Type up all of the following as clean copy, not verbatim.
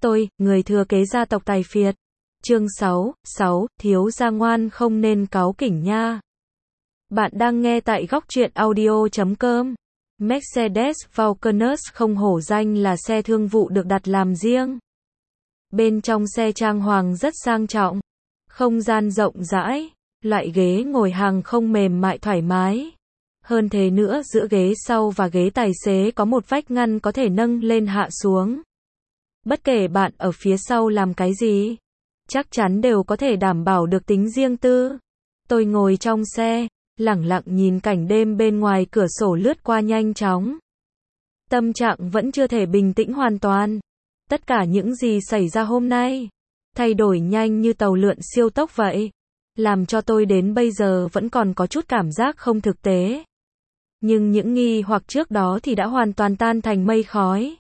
Tôi, người thừa kế gia tộc tài phiệt. Chương 6, thiếu gia ngoan không nên cáu kỉnh nha. Bạn đang nghe tại góc truyện audio.com. Mercedes Valkenus không hổ danh là xe thương vụ được đặt làm riêng. Bên trong xe trang hoàng rất sang trọng, không gian rộng rãi, loại ghế ngồi hàng không mềm mại thoải mái. Hơn thế nữa, giữa ghế sau và ghế tài xế có một vách ngăn có thể nâng lên hạ xuống. Bất kể bạn ở phía sau làm cái gì, chắc chắn đều có thể đảm bảo được tính riêng tư. Tôi ngồi trong xe, lẳng lặng nhìn cảnh đêm bên ngoài cửa sổ lướt qua nhanh chóng. Tâm trạng vẫn chưa thể bình tĩnh hoàn toàn. Tất cả những gì xảy ra hôm nay, thay đổi nhanh như tàu lượn siêu tốc vậy, làm cho tôi đến bây giờ vẫn còn có chút cảm giác không thực tế. Nhưng những nghi hoặc trước đó thì đã hoàn toàn tan thành mây khói.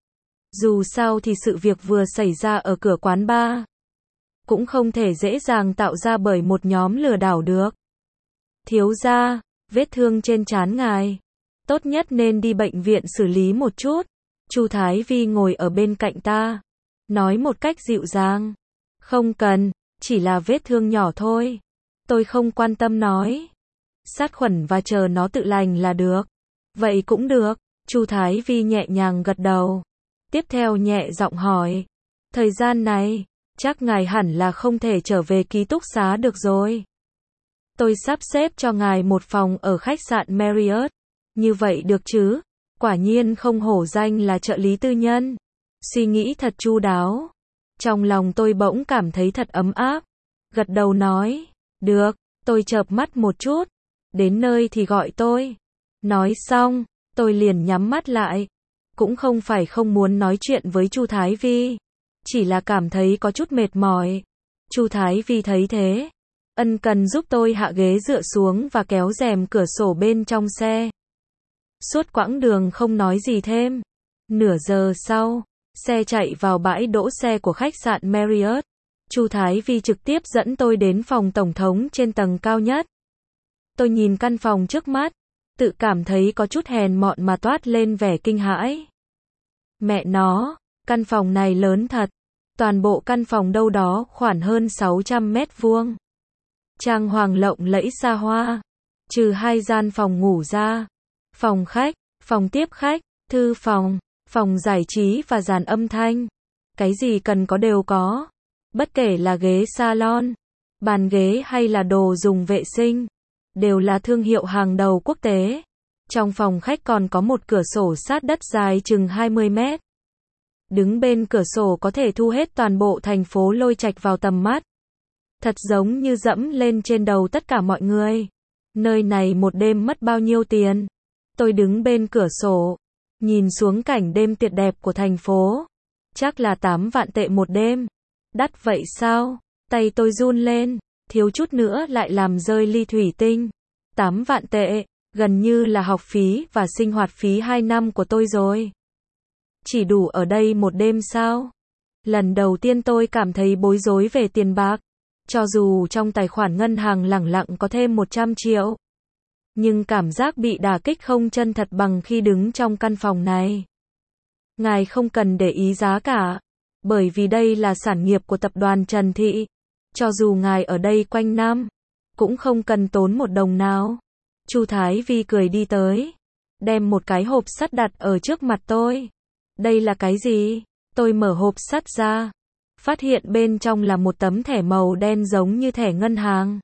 Dù sao thì sự việc vừa xảy ra ở cửa quán bar cũng không thể dễ dàng tạo ra bởi một nhóm lừa đảo được. Thiếu gia, vết thương trên trán ngài, tốt nhất nên đi bệnh viện xử lý một chút. Chu Thái Vi ngồi ở bên cạnh ta, nói một cách dịu dàng. Không cần, chỉ là vết thương nhỏ thôi. Tôi không quan tâm nói. Sát khuẩn và chờ nó tự lành là được. Vậy cũng được. Chu Thái Vi nhẹ nhàng gật đầu. Tiếp theo nhẹ giọng hỏi. Thời gian này, chắc ngài hẳn là không thể trở về ký túc xá được rồi. Tôi sắp xếp cho ngài một phòng ở khách sạn Marriott. Như vậy được chứ? Quả nhiên không hổ danh là trợ lý tư nhân. Suy nghĩ thật chu đáo. Trong lòng tôi bỗng cảm thấy thật ấm áp. Gật đầu nói. Được, tôi chợp mắt một chút. Đến nơi thì gọi tôi. Nói xong, tôi liền nhắm mắt lại. Cũng không phải không muốn nói chuyện với Chu Thái Vi, chỉ là cảm thấy có chút mệt mỏi. Chu Thái Vi thấy thế, ân cần giúp tôi hạ ghế dựa xuống và kéo rèm cửa sổ bên trong xe. Suốt quãng đường không nói gì thêm. Nửa giờ sau, xe chạy vào bãi đỗ xe của khách sạn Marriott. Chu Thái Vi trực tiếp dẫn tôi đến phòng tổng thống trên tầng cao nhất. Tôi nhìn căn phòng trước mắt, tự cảm thấy có chút hèn mọn mà toát lên vẻ kinh hãi. Mẹ nó, căn phòng này lớn thật. Toàn bộ căn phòng đâu đó khoảng hơn 600 mét vuông. Trang hoàng lộng lẫy xa hoa. Trừ 2 gian phòng ngủ ra, phòng khách, phòng tiếp khách, thư phòng, phòng giải trí và dàn âm thanh. Cái gì cần có đều có. Bất kể là ghế salon, bàn ghế hay là đồ dùng vệ sinh, đều là thương hiệu hàng đầu quốc tế. Trong phòng khách còn có một cửa sổ sát đất dài chừng 20 mét. Đứng bên cửa sổ có thể thu hết toàn bộ thành phố Lôi Trạch vào tầm mắt. Thật giống như dẫm lên trên đầu tất cả mọi người. Nơi này một đêm mất bao nhiêu tiền? Tôi đứng bên cửa sổ, nhìn xuống cảnh đêm tuyệt đẹp của thành phố. Chắc là 8 vạn tệ một đêm. Đắt vậy sao? Tay tôi run lên, thiếu chút nữa lại làm rơi ly thủy tinh. 8 vạn tệ, gần như là học phí và sinh hoạt phí 2 năm của tôi rồi. Chỉ đủ ở đây một đêm sao? Lần đầu tiên tôi cảm thấy bối rối về tiền bạc. Cho dù trong tài khoản ngân hàng lẳng lặng có thêm 100 triệu. Nhưng cảm giác bị đả kích không chân thật bằng khi đứng trong căn phòng này. Ngài không cần để ý giá cả. Bởi vì đây là sản nghiệp của tập đoàn Trần Thị. Cho dù ngài ở đây quanh năm, cũng không cần tốn một đồng nào. Chu Thái Vi cười đi tới, đem một cái hộp sắt đặt ở trước mặt tôi. Đây là cái gì? Tôi mở hộp sắt ra, phát hiện bên trong là một tấm thẻ màu đen giống như thẻ ngân hàng.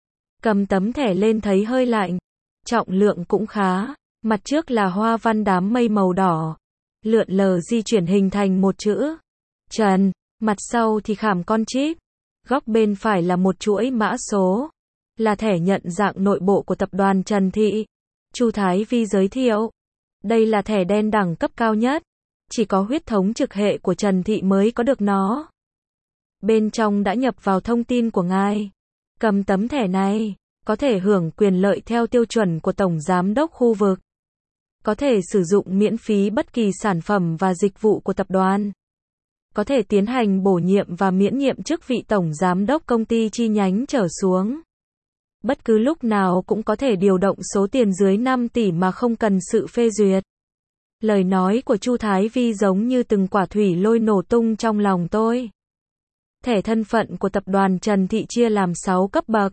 Cầm tấm thẻ lên thấy hơi lạnh, trọng lượng cũng khá, mặt trước là hoa văn đám mây màu đỏ, lượn lờ di chuyển hình thành một chữ Trần, mặt sau thì khảm con chip, góc bên phải là một chuỗi mã số, là thẻ nhận dạng nội bộ của tập đoàn Trần Thị. Chu Thái Vi giới thiệu, đây là thẻ đen đẳng cấp cao nhất, chỉ có huyết thống trực hệ của Trần Thị mới có được nó. Bên trong đã nhập vào thông tin của ngài. Cầm tấm thẻ này, có thể hưởng quyền lợi theo tiêu chuẩn của Tổng Giám đốc khu vực. Có thể sử dụng miễn phí bất kỳ sản phẩm và dịch vụ của tập đoàn. Có thể tiến hành bổ nhiệm và miễn nhiệm chức vị Tổng Giám đốc công ty chi nhánh trở xuống. Bất cứ lúc nào cũng có thể điều động số tiền dưới 5 tỷ mà không cần sự phê duyệt. Lời nói của Chu Thái Vi giống như từng quả thủy lôi nổ tung trong lòng tôi. Thẻ thân phận của tập đoàn Trần Thị chia làm 6 cấp bậc.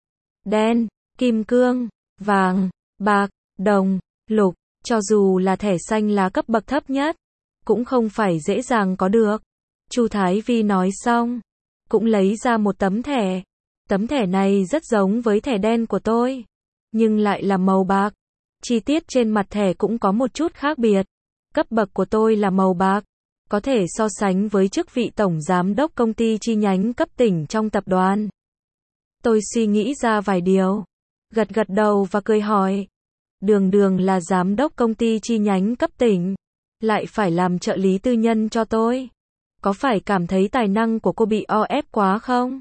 Đen, kim cương, vàng, bạc, đồng, lục. Cho dù là thẻ xanh lá cấp bậc thấp nhất, cũng không phải dễ dàng có được. Chu Thái Vi nói xong, cũng lấy ra một tấm thẻ. Tấm thẻ này rất giống với thẻ đen của tôi, nhưng lại là màu bạc. Chi tiết trên mặt thẻ cũng có một chút khác biệt. Cấp bậc của tôi là màu bạc, có thể so sánh với chức vị tổng giám đốc công ty chi nhánh cấp tỉnh trong tập đoàn. Tôi suy nghĩ ra vài điều, gật gật đầu và cười hỏi. Đường là giám đốc công ty chi nhánh cấp tỉnh, lại phải làm trợ lý tư nhân cho tôi. Có phải cảm thấy tài năng của cô bị o ép quá không?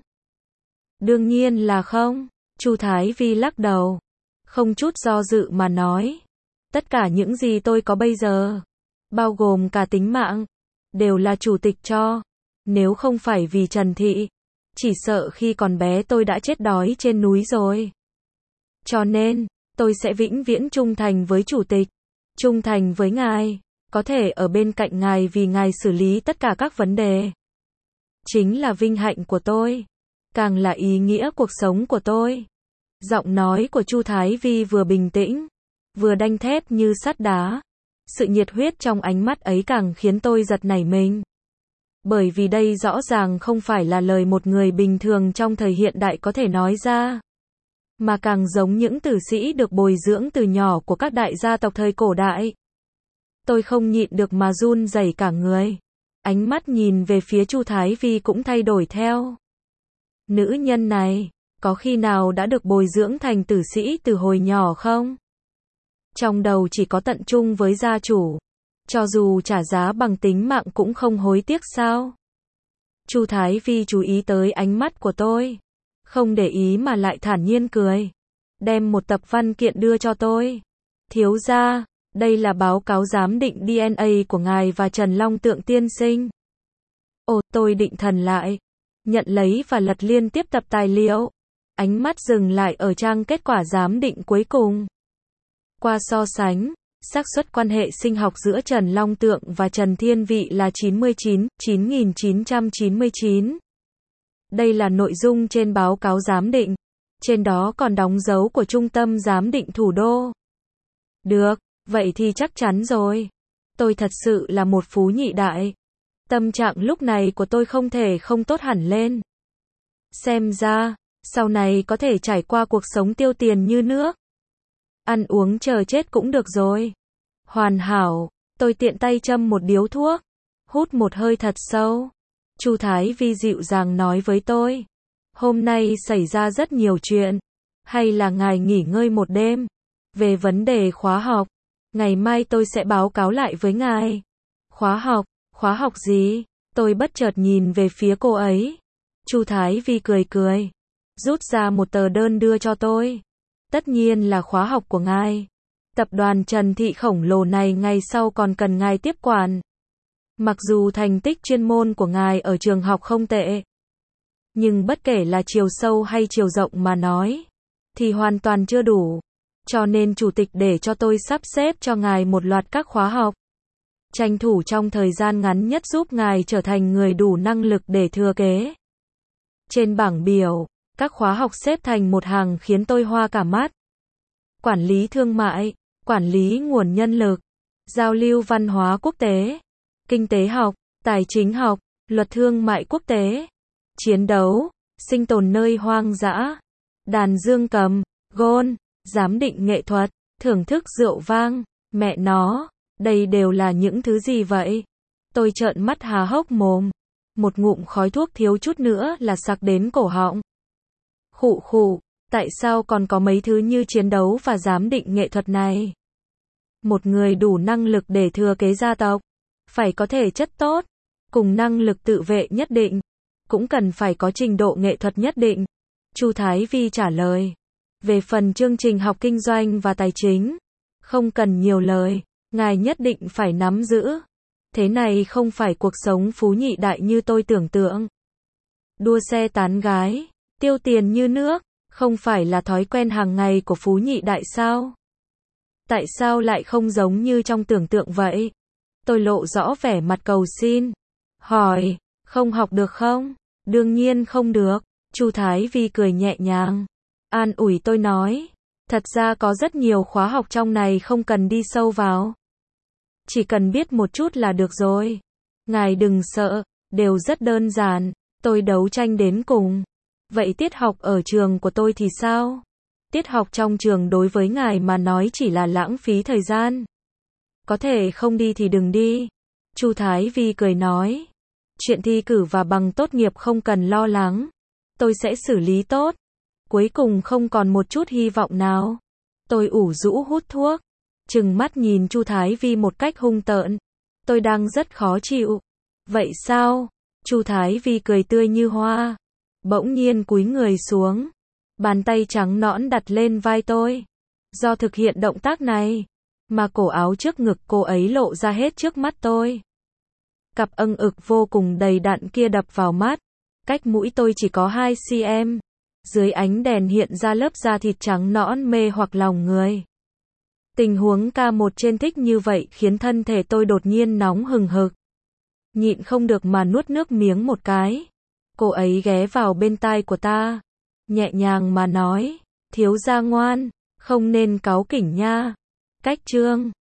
Đương nhiên là không. Chu Thái Vi lắc đầu, không chút do dự mà nói. Tất cả những gì tôi có bây giờ, bao gồm cả tính mạng, đều là chủ tịch cho. Nếu không phải vì Trần Thị, chỉ sợ khi còn bé tôi đã chết đói trên núi rồi. Cho nên, tôi sẽ vĩnh viễn trung thành với chủ tịch, trung thành với ngài, có thể ở bên cạnh ngài vì ngài xử lý tất cả các vấn đề. Chính là vinh hạnh của tôi, càng là ý nghĩa cuộc sống của tôi. Giọng nói của Chu Thái Vi vừa bình tĩnh, vừa đanh thép như sắt đá. Sự nhiệt huyết trong ánh mắt ấy càng khiến tôi giật nảy mình. Bởi vì đây rõ ràng không phải là lời một người bình thường trong thời hiện đại có thể nói ra, mà càng giống những tử sĩ được bồi dưỡng từ nhỏ của các đại gia tộc thời cổ đại. Tôi không nhịn được mà run rẩy cả người. Ánh mắt nhìn về phía Chu Thái Vi cũng thay đổi theo. Nữ nhân này, có khi nào đã được bồi dưỡng thành tử sĩ từ hồi nhỏ không? Trong đầu chỉ có tận trung với gia chủ, cho dù trả giá bằng tính mạng cũng không hối tiếc sao? Chu Thái Vi chú ý tới ánh mắt của tôi, không để ý mà lại thản nhiên cười, đem một tập văn kiện đưa cho tôi. Thiếu gia, đây là báo cáo giám định DNA của ngài và Trần Long Tượng tiên sinh. Ồ, tôi định thần lại, nhận lấy và lật liên tiếp tập tài liệu. Ánh mắt dừng lại ở trang kết quả giám định cuối cùng. Qua so sánh, xác suất quan hệ sinh học giữa Trần Long Tượng và Trần Thiên Vị là 99,999. Đây là nội dung trên báo cáo giám định. Trên đó còn đóng dấu của Trung tâm Giám định Thủ đô. Được, vậy thì chắc chắn rồi. Tôi thật sự là một phú nhị đại. Tâm trạng lúc này của tôi không thể không tốt hẳn lên. Xem ra, sau này có thể trải qua cuộc sống tiêu tiền như nước. Ăn uống chờ chết cũng được rồi. Hoàn hảo, tôi tiện tay châm một điếu thuốc, hút một hơi thật sâu. Chu Thái Vi dịu dàng nói với tôi. Hôm nay xảy ra rất nhiều chuyện. Hay là ngài nghỉ ngơi một đêm. Về vấn đề khóa học, ngày mai tôi sẽ báo cáo lại với ngài. Khóa học gì? Tôi bất chợt nhìn về phía cô ấy. Chu Thái Vi cười cười, rút ra một tờ đơn đưa cho tôi. Tất nhiên là khóa học của ngài. Tập đoàn Trần Thị khổng lồ này ngày sau còn cần ngài tiếp quản. Mặc dù thành tích chuyên môn của ngài ở trường học không tệ, nhưng bất kể là chiều sâu hay chiều rộng mà nói, thì hoàn toàn chưa đủ. Cho nên chủ tịch để cho tôi sắp xếp cho ngài một loạt các khóa học. Tranh thủ trong thời gian ngắn nhất giúp ngài trở thành người đủ năng lực để thừa kế. Trên bảng biểu, các khóa học xếp thành một hàng khiến tôi hoa cả mắt. Quản lý thương mại, quản lý nguồn nhân lực, giao lưu văn hóa quốc tế, kinh tế học, tài chính học, luật thương mại quốc tế, chiến đấu, sinh tồn nơi hoang dã, đàn dương cầm, gôn, giám định nghệ thuật, thưởng thức rượu vang. Mẹ nó, đây đều là những thứ gì vậy? Tôi trợn mắt há hốc mồm. Một ngụm khói thuốc thiếu chút nữa là sặc đến cổ họng. Khụ khụ, tại sao còn có mấy thứ như chiến đấu và giám định nghệ thuật này? Một người đủ năng lực để thừa kế gia tộc, phải có thể chất tốt, cùng năng lực tự vệ nhất định, cũng cần phải có trình độ nghệ thuật nhất định. Chu Thái Vi trả lời. Về phần chương trình học kinh doanh và tài chính, không cần nhiều lời, ngài nhất định phải nắm giữ. Thế này không phải cuộc sống phú nhị đại như tôi tưởng tượng. Đua xe tán gái, tiêu tiền như nước, không phải là thói quen hàng ngày của phú nhị đại sao? Tại sao lại không giống như trong tưởng tượng vậy? Tôi lộ rõ vẻ mặt cầu xin. Hỏi, không học được không? Đương nhiên không được. Chu Thái Vi cười nhẹ nhàng. An ủi tôi nói. Thật ra có rất nhiều khóa học trong này không cần đi sâu vào. Chỉ cần biết một chút là được rồi. Ngài đừng sợ, đều rất đơn giản. Tôi đấu tranh đến cùng. Vậy tiết học ở trường của tôi thì sao? Tiết học trong trường đối với ngài mà nói chỉ là lãng phí thời gian. Có thể không đi thì đừng đi. Chu Thái Vi cười nói. Chuyện thi cử và bằng tốt nghiệp không cần lo lắng. Tôi sẽ xử lý tốt. Cuối cùng không còn một chút hy vọng nào. Tôi ủ rũ hút thuốc. Trừng mắt nhìn Chu Thái Vi một cách hung tợn. Tôi đang rất khó chịu. Vậy sao? Chu Thái Vi cười tươi như hoa. Bỗng nhiên cúi người xuống. Bàn tay trắng nõn đặt lên vai tôi. Do thực hiện động tác này, mà cổ áo trước ngực cô ấy lộ ra hết trước mắt tôi. Cặp âng ực vô cùng đầy đặn kia đập vào mắt. Cách mũi tôi chỉ có 2 cm. Dưới ánh đèn hiện ra lớp da thịt trắng nõn mê hoặc lòng người. Tình huống K1 trên thích như vậy khiến thân thể tôi đột nhiên nóng hừng hực. Nhịn không được mà nuốt nước miếng một cái. Cô ấy ghé vào bên tai của ta. Nhẹ nhàng mà nói. Thiếu gia ngoan, không nên cáu kỉnh nha. Cách chương